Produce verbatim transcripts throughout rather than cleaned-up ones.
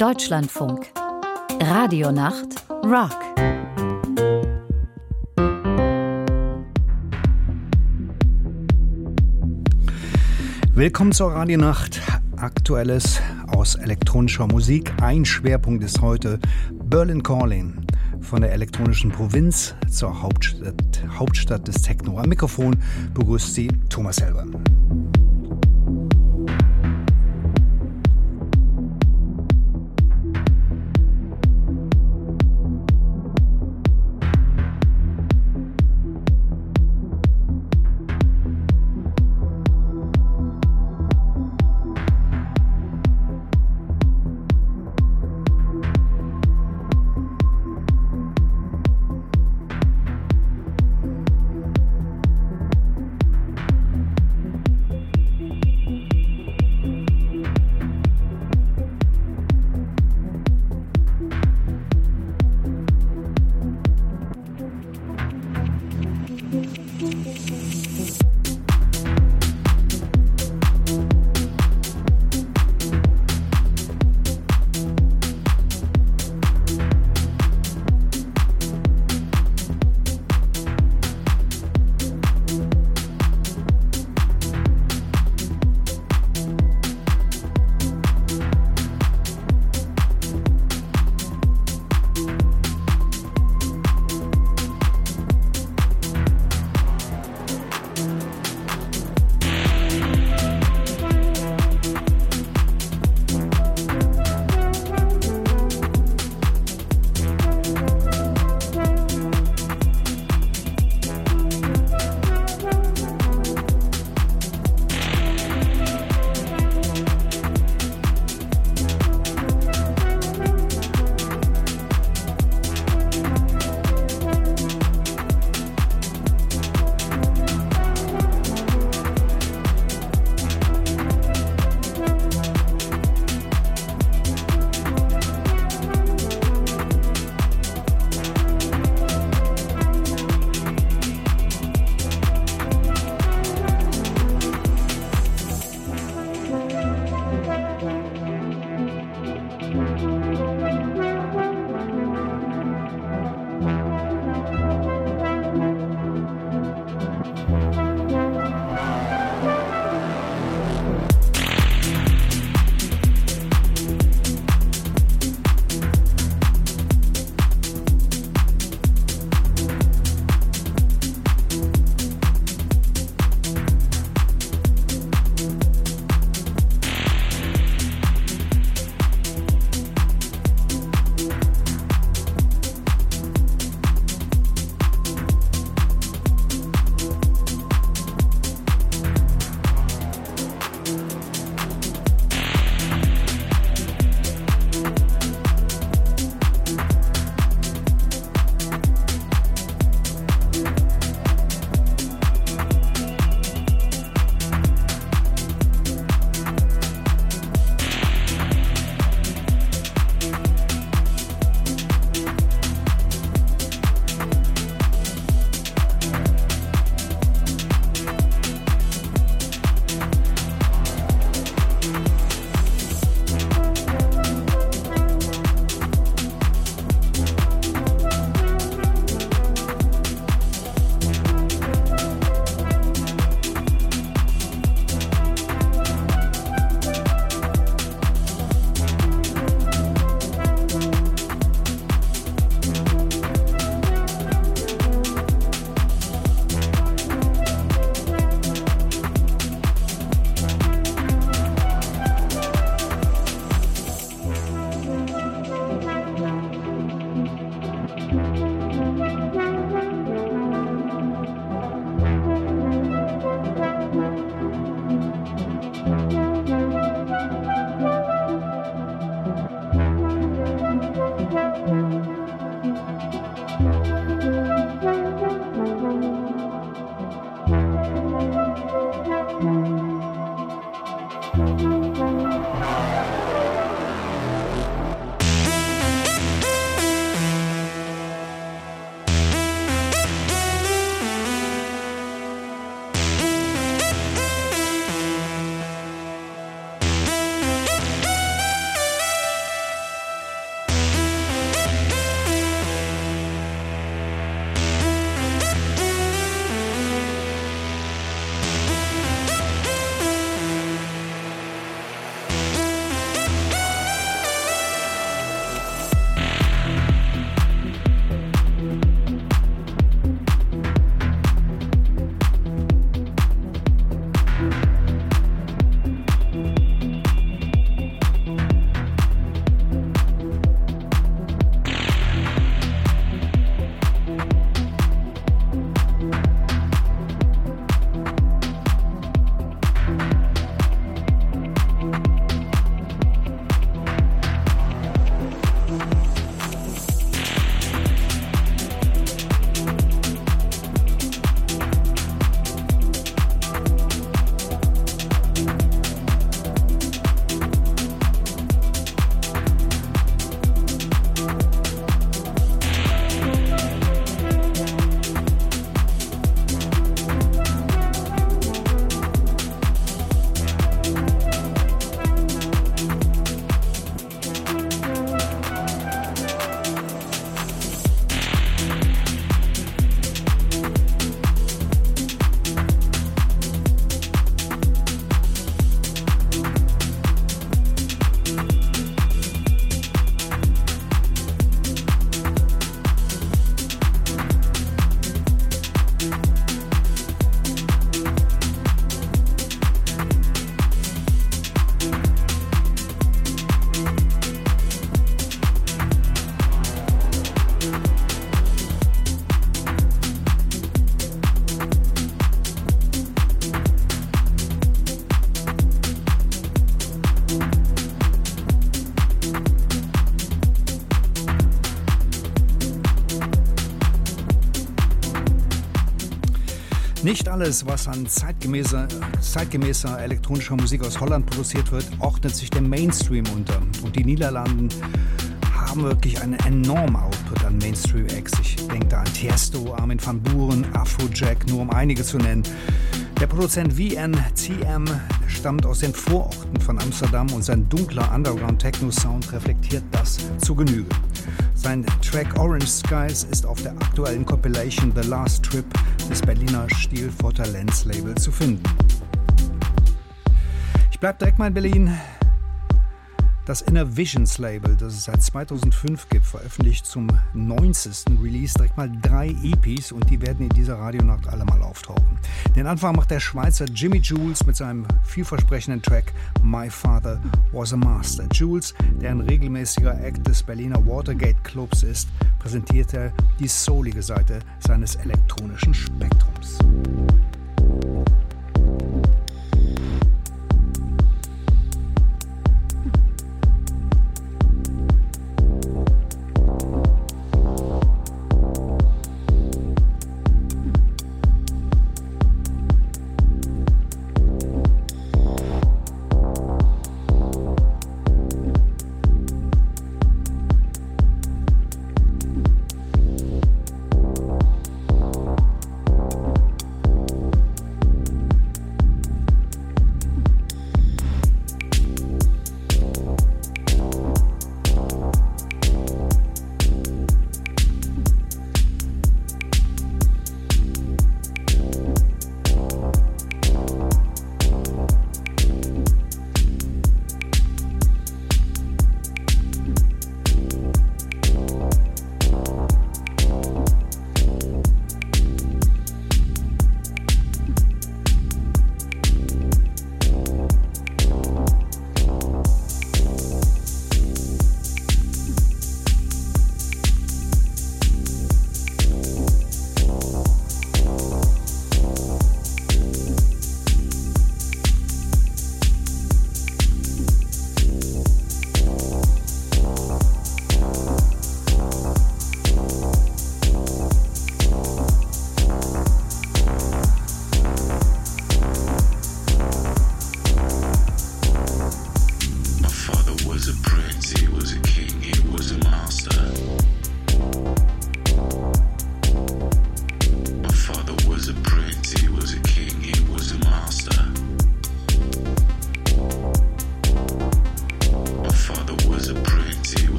Deutschlandfunk. Radionacht Rock. Willkommen zur Radionacht. Aktuelles aus elektronischer Musik. Ein Schwerpunkt ist heute Berlin Calling. Von der elektronischen Provinz zur Hauptstadt, Hauptstadt des Techno. Am Mikrofon begrüßt Sie Thomas Helber. Nicht alles, was an zeitgemäßer, zeitgemäßer elektronischer Musik aus Holland produziert wird, ordnet sich dem Mainstream unter. Und die Niederlanden haben wirklich einen enormen Output an Mainstream-Acts. Ich denke da an Tiesto, Armin van Buuren, Afrojack, nur um einige zu nennen. Der Produzent V N T M stammt aus den Vororten von Amsterdam und sein dunkler Underground-Techno-Sound reflektiert das zu Genüge. Sein Track Orange Skies ist auf der aktuellen Compilation The Last Trip des Berliner Stilforter Lenz Label zu finden. Ich bleib direkt mal in Berlin. Das Inner Visions Label, das es seit zweitausendfünf gibt, veröffentlicht zum neunzigsten Release direkt mal drei E Ps und die werden in dieser Radionacht alle mal auftauchen. Den Anfang macht der Schweizer Jimmy Jules mit seinem vielversprechenden Track My Father Was a Master. Jules, der ein regelmäßiger Act des Berliner Watergate Clubs ist, präsentiert er die soulige Seite seines elektronischen Spektrums.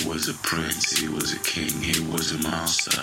was a prince, he was a king, he was a master.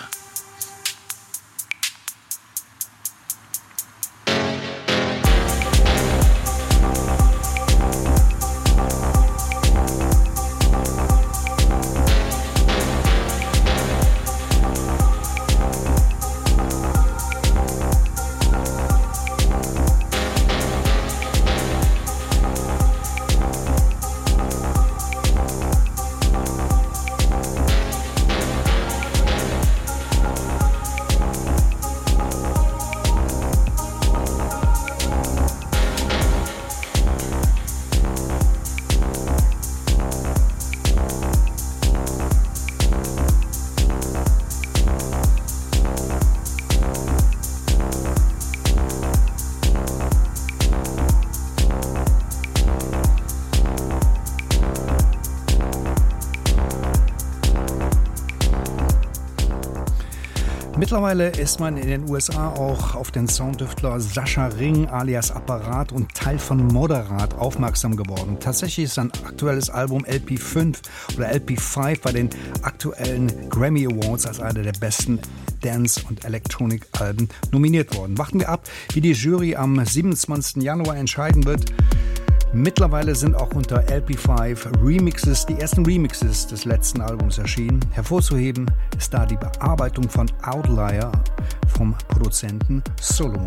Mittlerweile ist man in den U S A auch auf den Sounddüftler Sascha Ring alias Apparat und Teil von Moderat aufmerksam geworden. Tatsächlich ist sein aktuelles Album L P fünf oder L P fünf bei den aktuellen Grammy Awards als einer der besten Dance- und Electronic-Alben nominiert worden. Warten wir ab, wie die Jury am siebenundzwanzigsten Januar entscheiden wird. Mittlerweile sind auch unter L P fünf Remixes, die ersten Remixes des letzten Albums erschienen. Hervorzuheben ist da die Bearbeitung von Outlier vom Produzenten Solomon.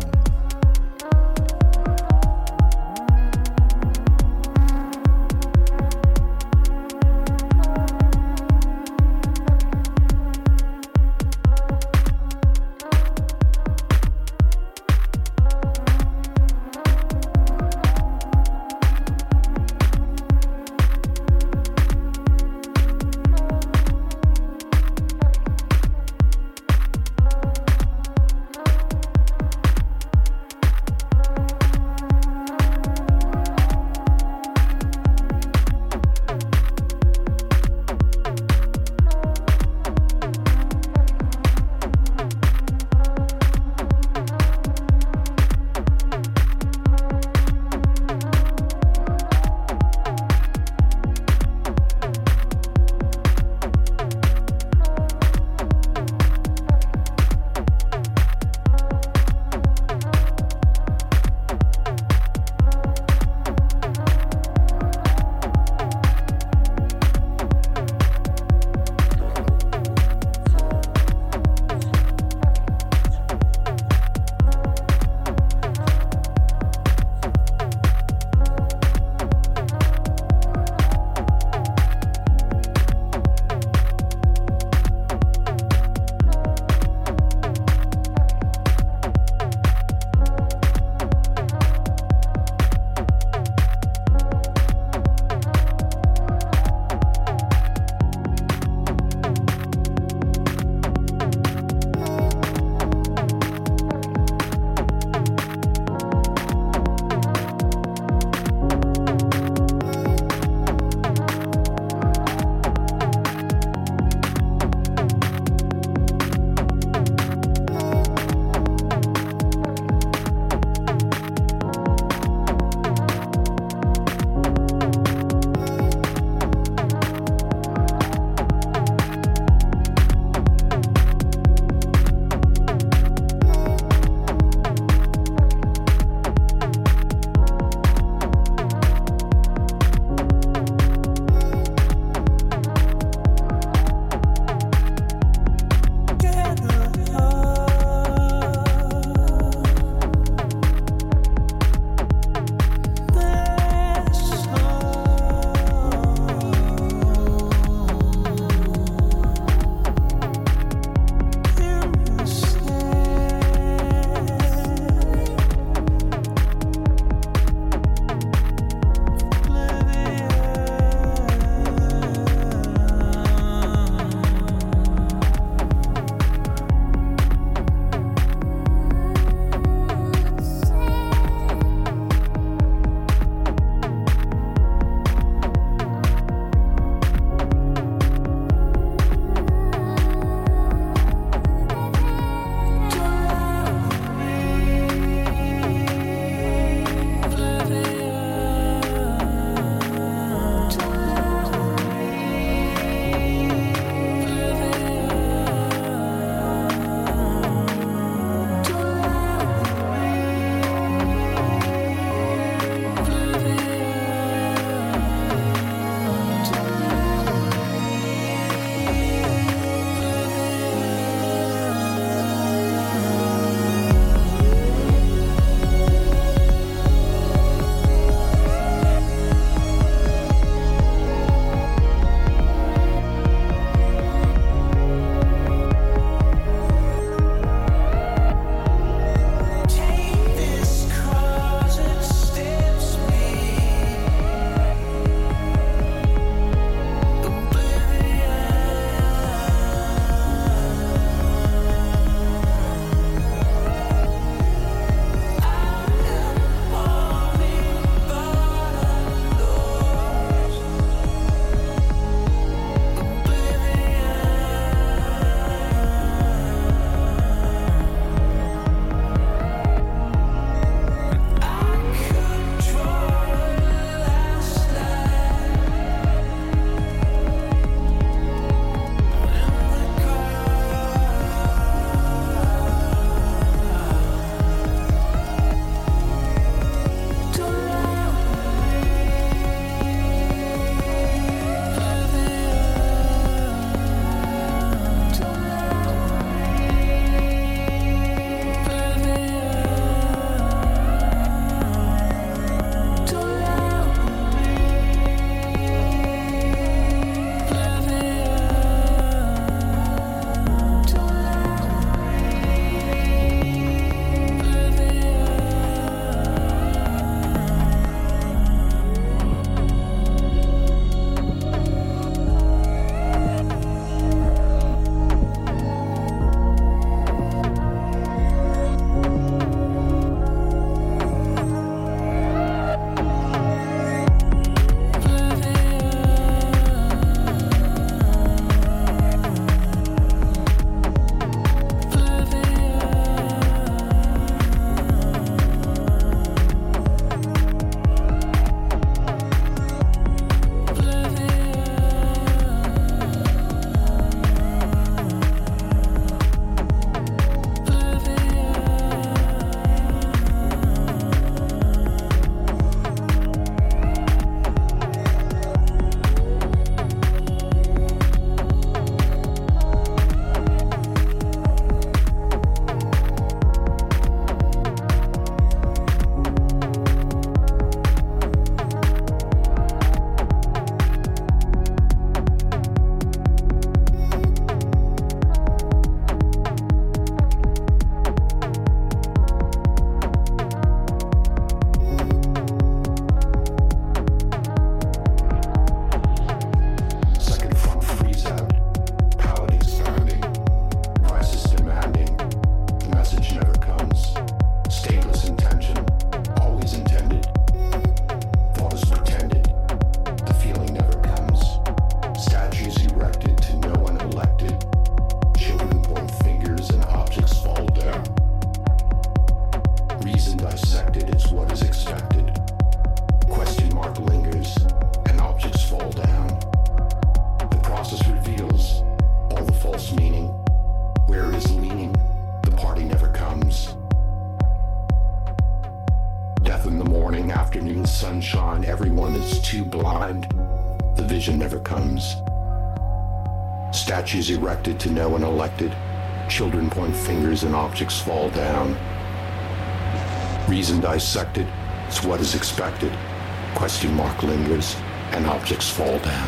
too blind, the vision never comes. Statues erected to no one elected, children point fingers and objects fall down. Reason dissected, it's what is expected. Question mark lingers and objects fall down.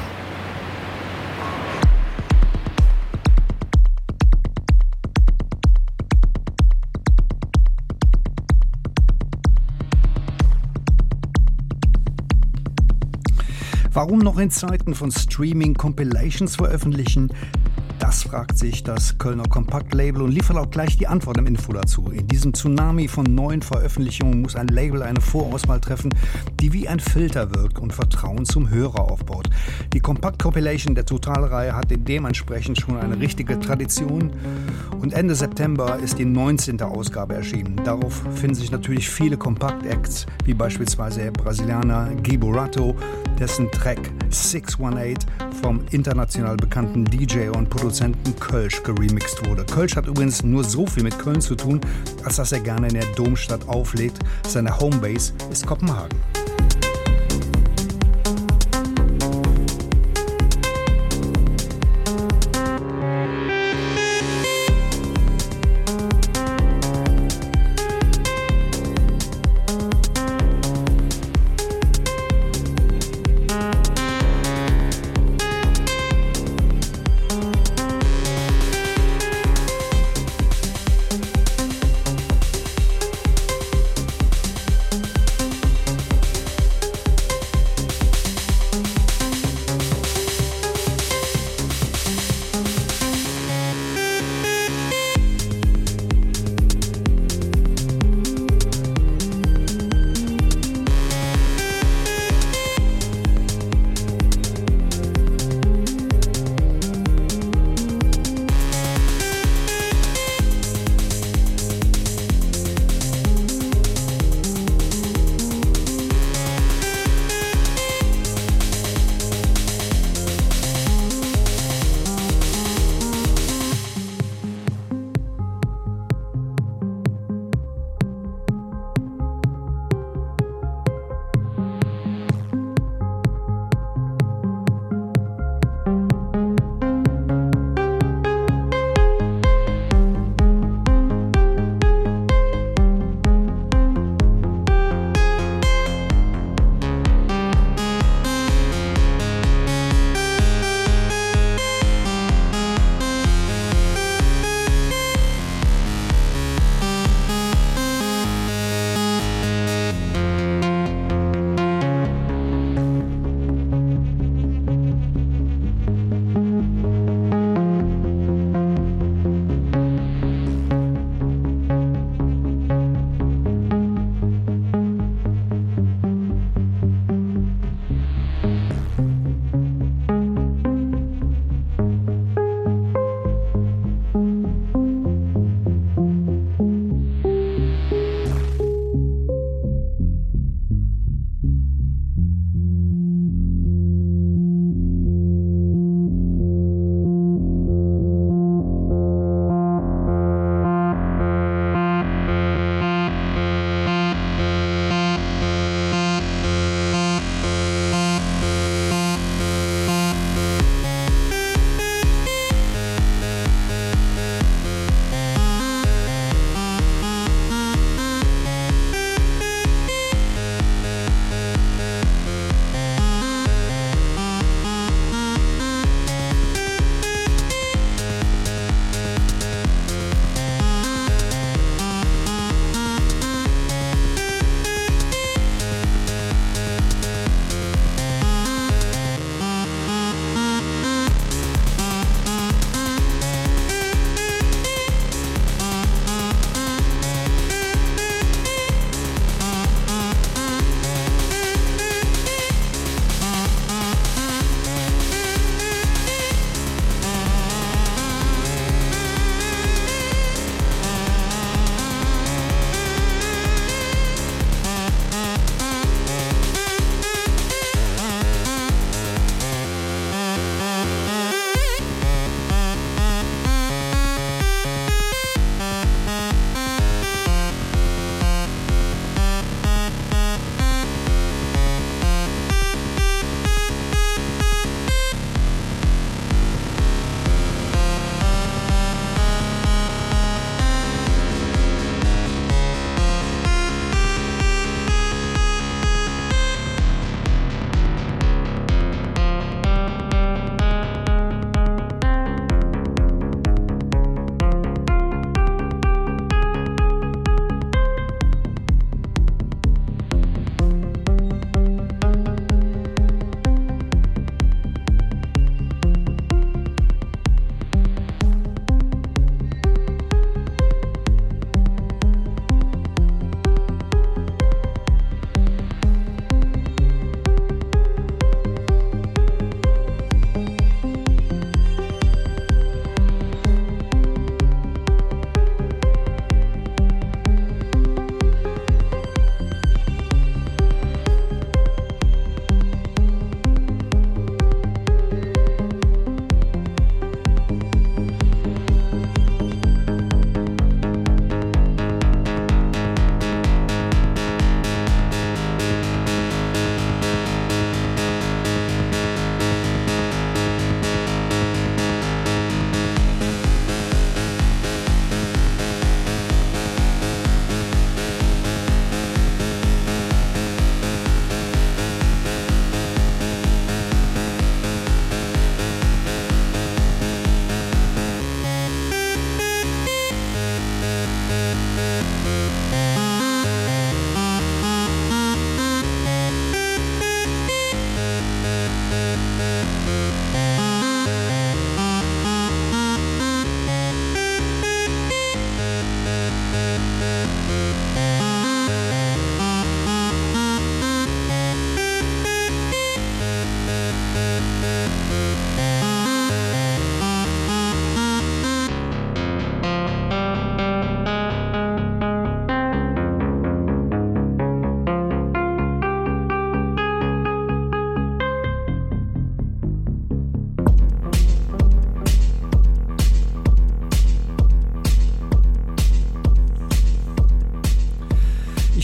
Warum noch in Zeiten von Streaming Compilations veröffentlichen? Das fragt sich das Kölner Kompaktlabel und liefert auch gleich die Antwort im Info dazu. In diesem Tsunami von neuen Veröffentlichungen muss ein Label eine Vorauswahl treffen, die wie ein Filter wirkt und Vertrauen zum Hörer aufbaut. Die Kompakt-Compilation der Totalreihe hat dementsprechend schon eine richtige Tradition und Ende September ist die neunzehnte Ausgabe erschienen. Darauf finden sich natürlich viele Kompakt-Acts, wie beispielsweise der Brasilianer Gui Burato, dessen Track sechs acht vom international bekannten D J und Produzenten Kölsch geremixed wurde. Kölsch hat übrigens nur so viel mit Köln zu tun, als dass er gerne in der Domstadt auflegt. Seine Homebase ist Kopenhagen.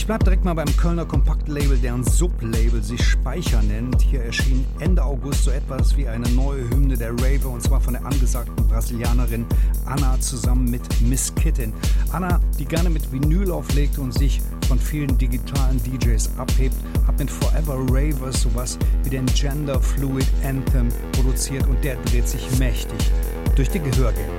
bleib direkt mal beim Kölner Kompaktlabel, deren Sublabel sich Speicher nennt. Hier erschien Ende August so etwas wie eine neue Hymne der Raver, und zwar von der angesagten Brasilianerin Anna zusammen mit Miss Kitten. Anna, die gerne mit Vinyl auflegt und sich von vielen digitalen D Js abhebt, hat mit Forever Ravers sowas wie den Gender Fluid Anthem produziert, und der dreht sich mächtig durch die Gehörgänge.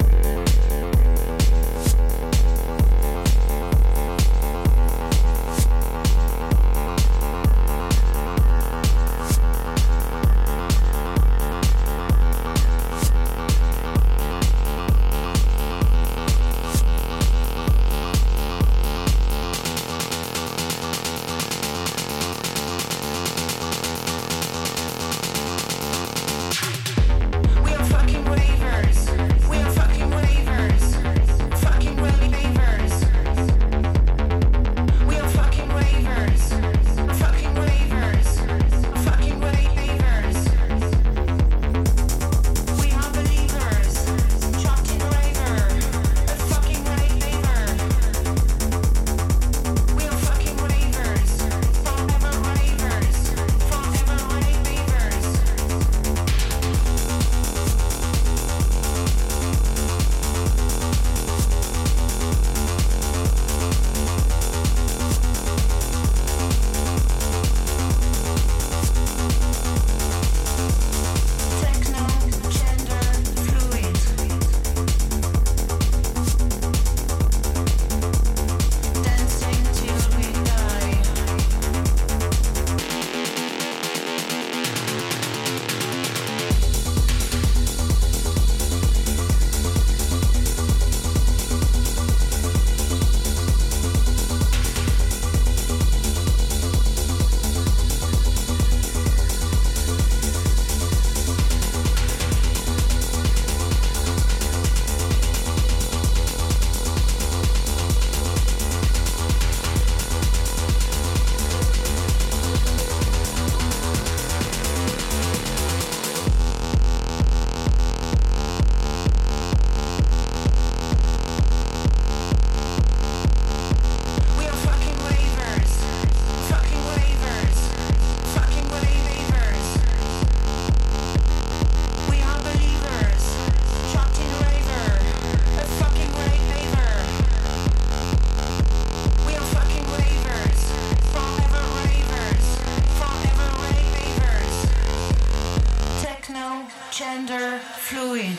Gender Fluid.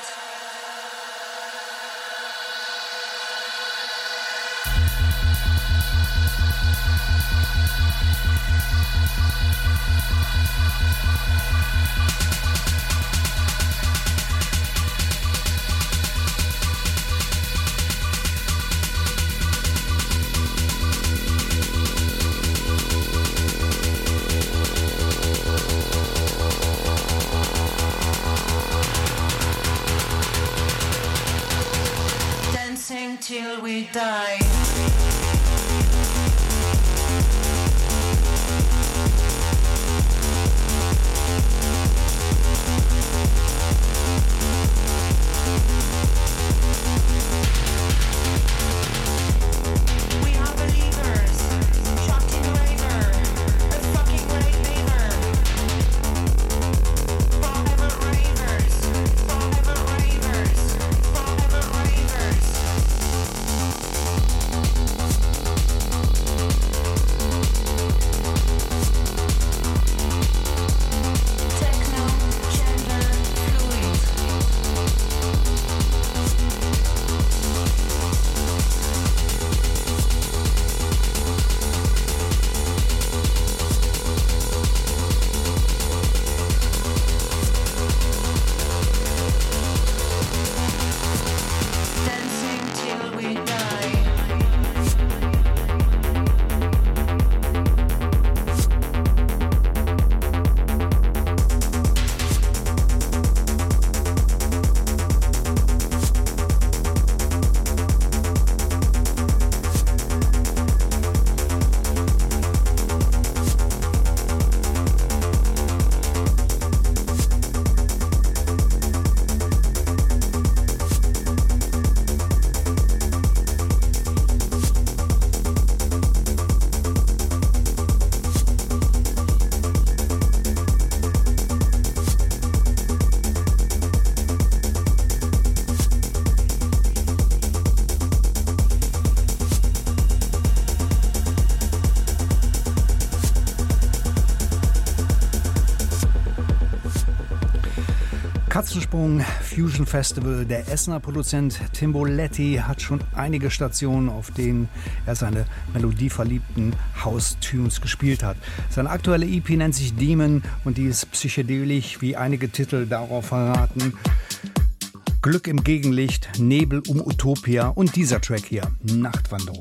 Till we die. We are believers, trapped in raver, a fucking rave beaver. Forever ravers, forever ravers, forever ravers. Katzensprung Fusion Festival. Der Essener Produzent Tim Boletti hat schon einige Stationen, auf denen er seine melodieverliebten House-Tunes gespielt hat. Seine aktuelle E P nennt sich Demon und die ist psychedelisch, wie einige Titel darauf verraten. Glück im Gegenlicht, Nebel um Utopia und dieser Track hier, Nachtwanderung.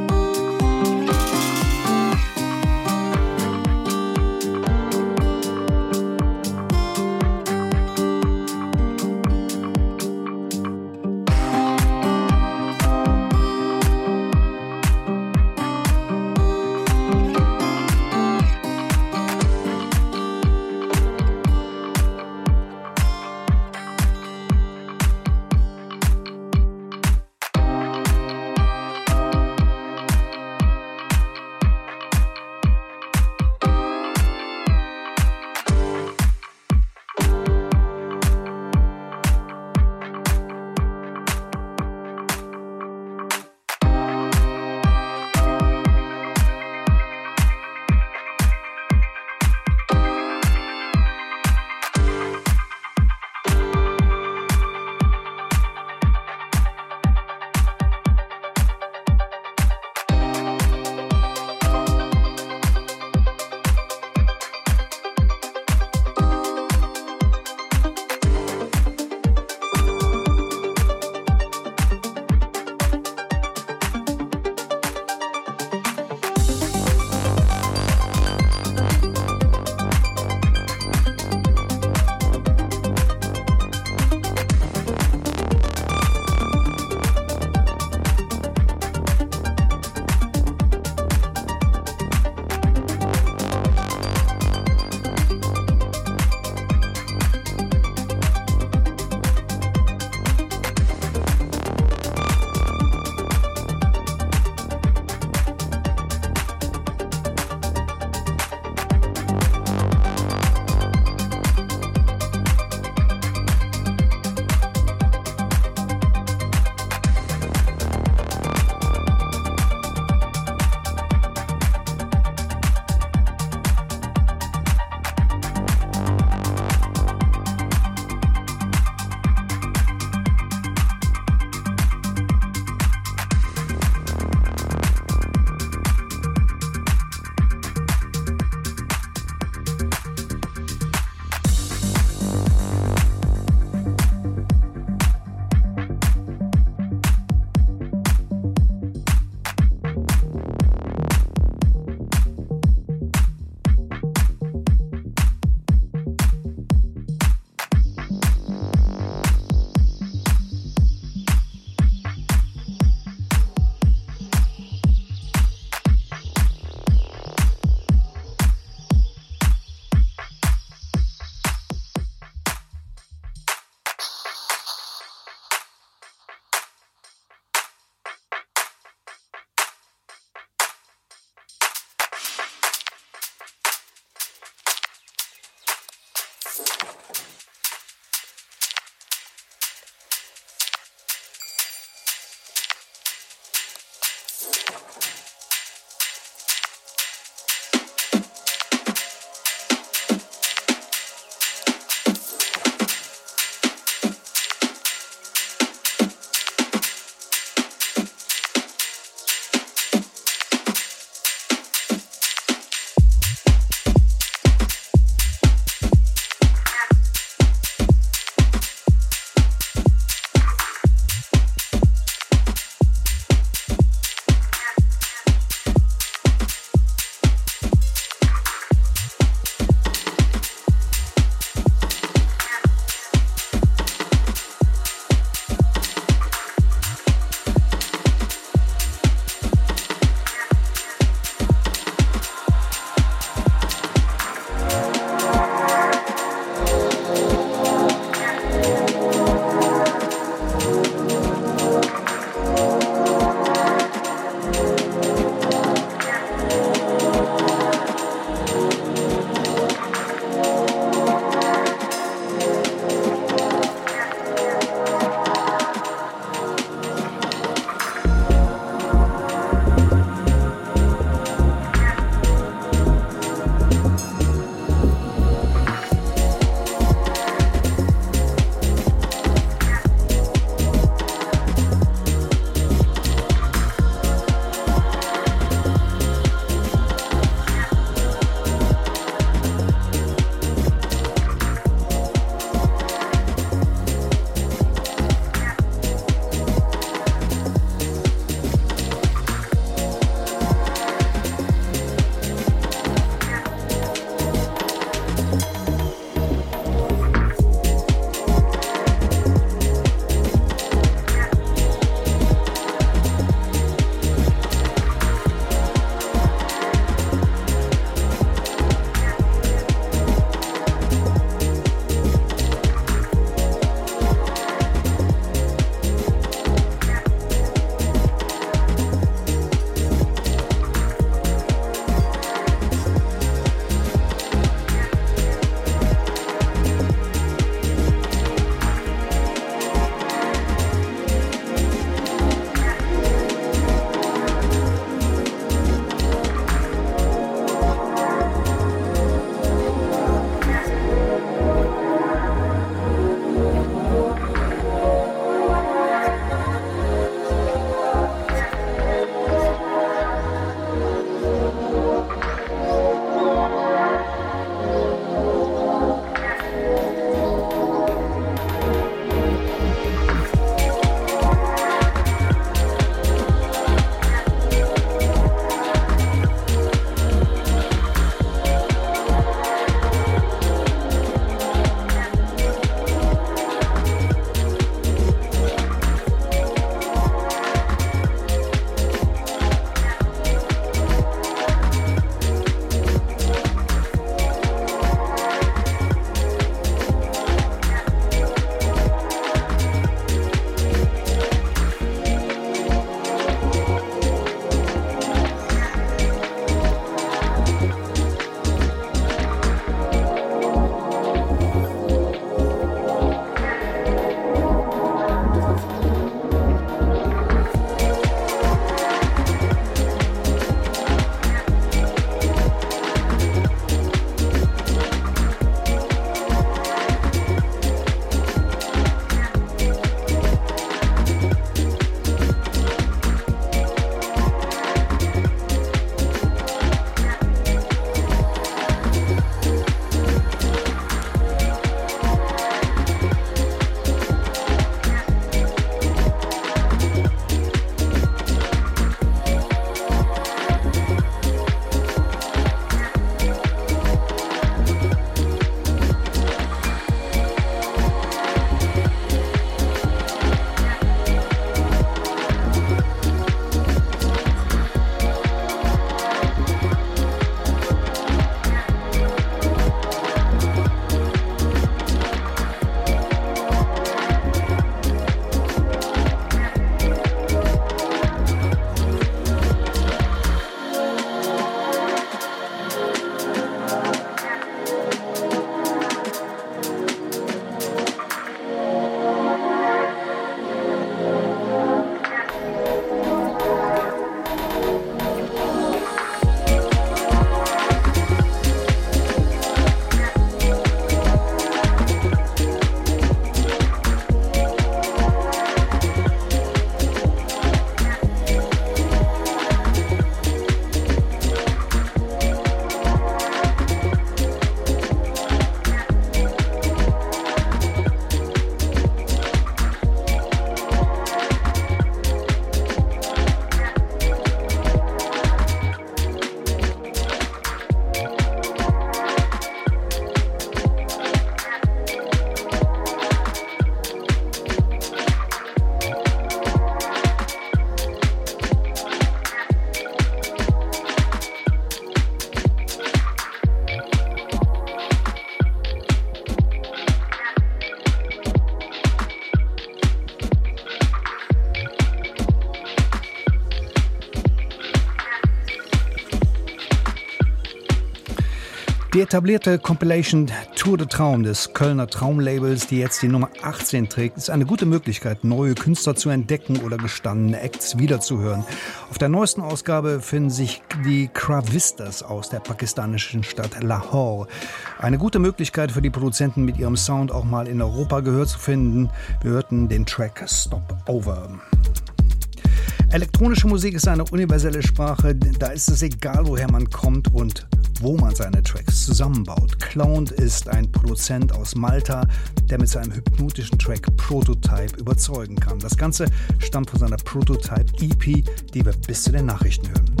Die etablierte Compilation Tour de Traum des Kölner Traumlabels, die jetzt die Nummer achtzehn trägt, ist eine gute Möglichkeit, neue Künstler zu entdecken oder gestandene Acts wiederzuhören. Auf der neuesten Ausgabe finden sich die Kravistas aus der pakistanischen Stadt Lahore. Eine gute Möglichkeit für die Produzenten, mit ihrem Sound auch mal in Europa Gehör zu finden. Wir hörten den Track Stop Over. Elektronische Musik ist eine universelle Sprache, da ist es egal, woher man kommt und wo man seine Tracks zusammenbaut. Cloned ist ein Produzent aus Malta, der mit seinem hypnotischen Track Prototype überzeugen kann. Das Ganze stammt von seiner Prototype E P, die wir bis zu den Nachrichten hören.